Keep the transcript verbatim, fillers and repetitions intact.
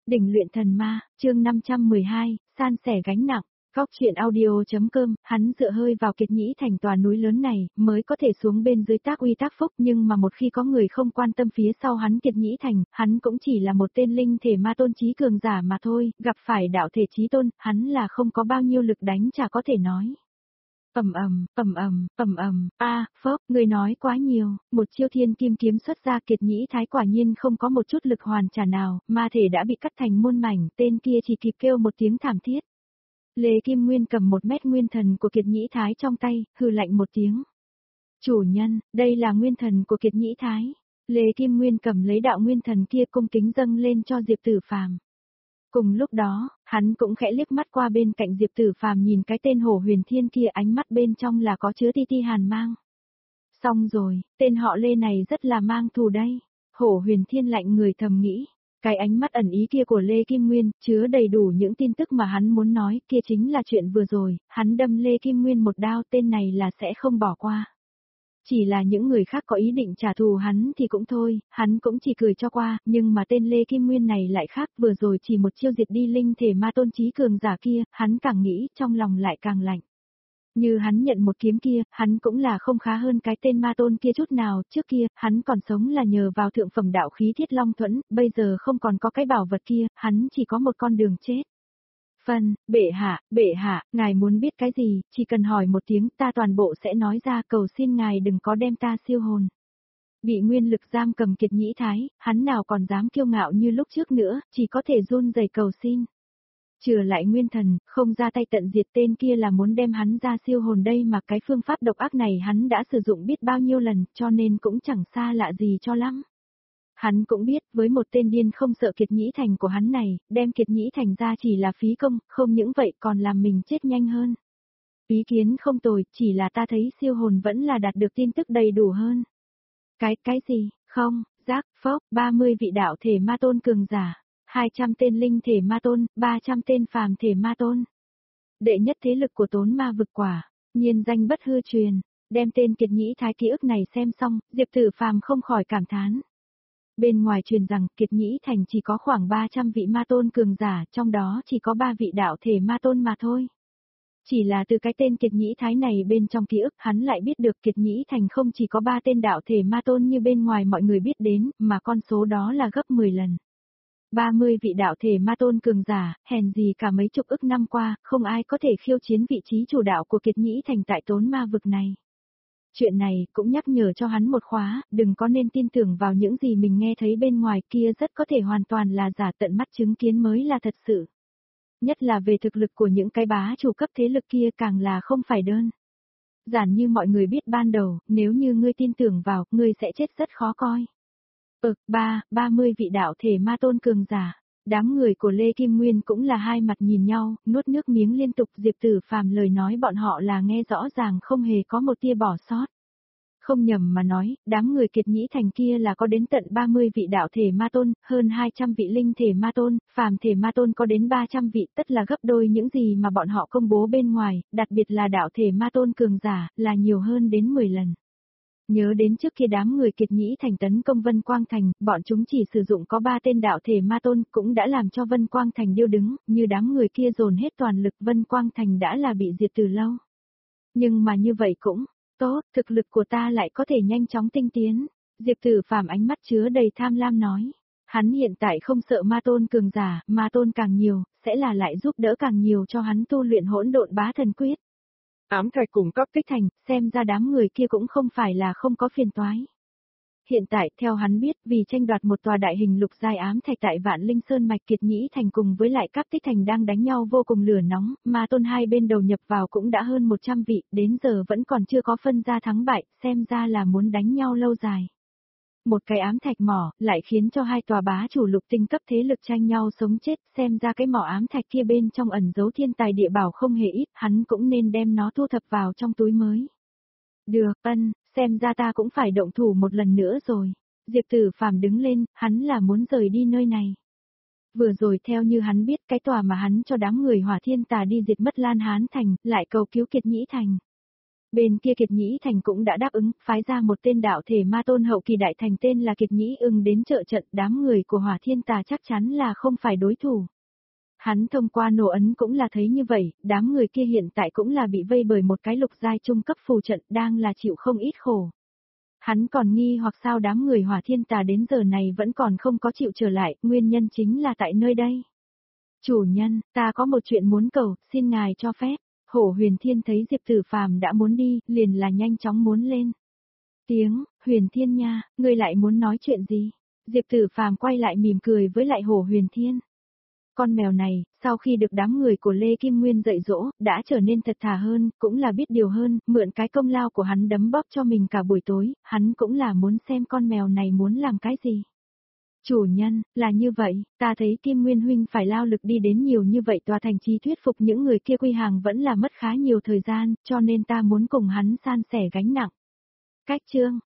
Đỉnh luyện thần ma, chương năm trăm mười hai, san sẻ gánh nặng. Góc chuyện audio.com, hắn dựa hơi vào Kiệt Nhĩ Thành tòa núi lớn này, mới có thể xuống bên dưới tác uy tác phúc, nhưng mà một khi có người không quan tâm phía sau hắn Kiệt Nhĩ Thành, hắn cũng chỉ là một tên linh thể ma tôn trí cường giả mà thôi, gặp phải đạo thể trí tôn, hắn là không có bao nhiêu lực đánh chả có thể nói. Ầm ầm, ầm ầm, ầm ầm, a, phốc, người nói quá nhiều, một chiêu thiên kim kiếm xuất ra Kiệt Nhĩ Thái quả nhiên không có một chút lực hoàn trả nào, ma thể đã bị cắt thành muôn mảnh, tên kia chỉ kịp kêu một tiếng thảm thiết. Lê Kim Nguyên cầm một mét nguyên thần của Kiệt Nhĩ Thái trong tay, hừ lạnh một tiếng. Chủ nhân, đây là nguyên thần của Kiệt Nhĩ Thái. Lê Kim Nguyên cầm lấy đạo nguyên thần kia cung kính dâng lên cho Diệp Tử Phàm. Cùng lúc đó, hắn cũng khẽ liếc mắt qua bên cạnh Diệp Tử Phàm nhìn cái tên Hổ Huyền Thiên kia, ánh mắt bên trong là có chứa ti ti hàn mang. Xong rồi, tên họ Lê này rất là mang thù đây. Hổ Huyền Thiên lạnh người thầm nghĩ. Cái ánh mắt ẩn ý kia của Lê Kim Nguyên, chứa đầy đủ những tin tức mà hắn muốn nói, kia chính là chuyện vừa rồi, hắn đâm Lê Kim Nguyên một đao, tên này là sẽ không bỏ qua. Chỉ là những người khác có ý định trả thù hắn thì cũng thôi, hắn cũng chỉ cười cho qua, nhưng mà tên Lê Kim Nguyên này lại khác, vừa rồi chỉ một chiêu diệt đi linh thể ma tôn trí cường giả kia, hắn càng nghĩ, trong lòng lại càng lạnh. Như hắn nhận một kiếm kia, hắn cũng là không khá hơn cái tên ma tôn kia chút nào, trước kia, hắn còn sống là nhờ vào thượng phẩm đạo khí Thiết Long Thuẫn, bây giờ không còn có cái bảo vật kia, hắn chỉ có một con đường chết. Phân, bệ hạ, bệ hạ, ngài muốn biết cái gì, chỉ cần hỏi một tiếng ta toàn bộ sẽ nói ra, cầu xin ngài đừng có đem ta siêu hồn. Bị nguyên lực giam cầm Kiệt Nhĩ Thái, hắn nào còn dám kiêu ngạo như lúc trước nữa, chỉ có thể run rẩy cầu xin. Trừ lại nguyên thần, không ra tay tận diệt tên kia là muốn đem hắn ra siêu hồn đây, mà cái phương pháp độc ác này hắn đã sử dụng biết bao nhiêu lần, cho nên cũng chẳng xa lạ gì cho lắm. Hắn cũng biết, với một tên điên không sợ Kiệt Nhĩ Thành của hắn này, đem Kiệt Nhĩ Thành ra chỉ là phí công, không những vậy còn làm mình chết nhanh hơn. Ý kiến không tồi, chỉ là ta thấy siêu hồn vẫn là đạt được tin tức đầy đủ hơn. Cái, cái gì, không, giác, phốc, ba mươi vị đạo thể ma tôn cường giả. hai trăm tên linh thể ma tôn, ba trăm tên phàm thể ma tôn. Đệ nhất thế lực của Tốn Ma vực quả, nhiên danh bất hư truyền, đem tên Kiệt Nhĩ Thái ký ức này xem xong, Diệp Tử Phàm không khỏi cảm thán. Bên ngoài truyền rằng Kiệt Nhĩ Thành chỉ có khoảng ba trăm vị ma tôn cường giả, trong đó chỉ có ba vị đạo thể ma tôn mà thôi. Chỉ là từ cái tên Kiệt Nhĩ Thái này bên trong ký ức hắn lại biết được Kiệt Nhĩ Thành không chỉ có ba tên đạo thể ma tôn như bên ngoài mọi người biết đến, mà con số đó là gấp mười lần. ba mươi vị đạo thể ma tôn cường giả, hèn gì cả mấy chục ức năm qua, không ai có thể khiêu chiến vị trí chủ đạo của Kiệt Nhĩ Thành tại Tốn Ma vực này. Chuyện này cũng nhắc nhở cho hắn một khóa, đừng có nên tin tưởng vào những gì mình nghe thấy bên ngoài, kia rất có thể hoàn toàn là giả, tận mắt chứng kiến mới là thật sự. Nhất là về thực lực của những cái bá chủ cấp thế lực kia càng là không phải đơn giản như mọi người biết ban đầu, nếu như ngươi tin tưởng vào, ngươi sẽ chết rất khó coi. Ừ, ba, ba mươi vị đạo thể ma tôn cường giả. Đám người của Lê Kim Nguyên cũng là hai mặt nhìn nhau, nuốt nước miếng liên tục. Diệp Tử Phàm lời nói bọn họ là nghe rõ ràng, không hề có một tia bỏ sót. Không nhầm mà nói, đám người Kiệt Nhĩ Thành kia là có đến tận ba mươi vị đạo thể ma tôn, hơn hai trăm vị linh thể ma tôn, phàm thể ma tôn có đến ba trăm vị, tất là gấp đôi những gì mà bọn họ công bố bên ngoài, đặc biệt là đạo thể ma tôn cường giả, là nhiều hơn đến mười lần. Nhớ đến trước kia đám người Kiệt Nhĩ Thành tấn công Vân Quang Thành, bọn chúng chỉ sử dụng có ba tên đạo thể ma tôn, cũng đã làm cho Vân Quang Thành điêu đứng, như đám người kia dồn hết toàn lực, Vân Quang Thành đã là bị diệt từ lâu. Nhưng mà như vậy cũng tốt, thực lực của ta lại có thể nhanh chóng tinh tiến. Diệp Tử Phàm ánh mắt chứa đầy tham lam nói. Hắn hiện tại không sợ ma tôn cường giả, ma tôn càng nhiều, sẽ là lại giúp đỡ càng nhiều cho hắn tu luyện hỗn độn bá thần quyết. Ám thạch cùng cấp tích thành, xem ra đám người kia cũng không phải là không có phiền toái. Hiện tại, theo hắn biết, vì tranh đoạt một tòa đại hình lục giai ám thạch tại Vạn Linh Sơn mạch, Kiệt Nhĩ Thành cùng với lại Cáp Tích Thành đang đánh nhau vô cùng lửa nóng, ma tôn hai bên đầu nhập vào cũng đã hơn một trăm vị, đến giờ vẫn còn chưa có phân ra thắng bại, xem ra là muốn đánh nhau lâu dài. Một cái ám thạch mỏ, lại khiến cho hai tòa bá chủ lục tinh cấp thế lực tranh nhau sống chết, xem ra cái mỏ ám thạch kia bên trong ẩn giấu thiên tài địa bảo không hề ít, hắn cũng nên đem nó thu thập vào trong túi mới. Được, ân, xem ra ta cũng phải động thủ một lần nữa rồi. Diệp Tử Phàm đứng lên, hắn là muốn rời đi nơi này. Vừa rồi theo như hắn biết, cái tòa mà hắn cho đám người Hỏa Thiên Tà đi diệt mất Lan Hán Thành, lại cầu cứu Kiệt Nhĩ Thành. Bên kia Kiệt Nhĩ Thành cũng đã đáp ứng, phái ra một tên đạo thể ma tôn hậu kỳ đại thành tên là Kiệt Nhĩ Ưng đến trợ trận, đám người của Hỏa Thiên Tà chắc chắn là không phải đối thủ. Hắn thông qua nổ ấn cũng là thấy như vậy, đám người kia hiện tại cũng là bị vây bởi một cái lục giai trung cấp phù trận, đang là chịu không ít khổ. Hắn còn nghi hoặc sao đám người Hỏa Thiên Tà đến giờ này vẫn còn không có chịu trở lại, nguyên nhân chính là tại nơi đây. Chủ nhân, ta có một chuyện muốn cầu, xin ngài cho phép. Hổ Huyền Thiên thấy Diệp Tử Phàm đã muốn đi, liền là nhanh chóng muốn lên. Tiếng, Huyền Thiên nha, ngươi lại muốn nói chuyện gì? Diệp Tử Phàm quay lại mỉm cười với lại Hổ Huyền Thiên. Con mèo này, sau khi được đám người của Lê Kim Nguyên dạy dỗ, đã trở nên thật thà hơn, cũng là biết điều hơn, mượn cái công lao của hắn đấm bóp cho mình cả buổi tối, hắn cũng là muốn xem con mèo này muốn làm cái gì. Chủ nhân, là như vậy, ta thấy Kim Nguyên huynh phải lao lực đi đến nhiều như vậy tòa thành trì thuyết phục những người kia quy hàng vẫn là mất khá nhiều thời gian, cho nên ta muốn cùng hắn san sẻ gánh nặng. Cách chương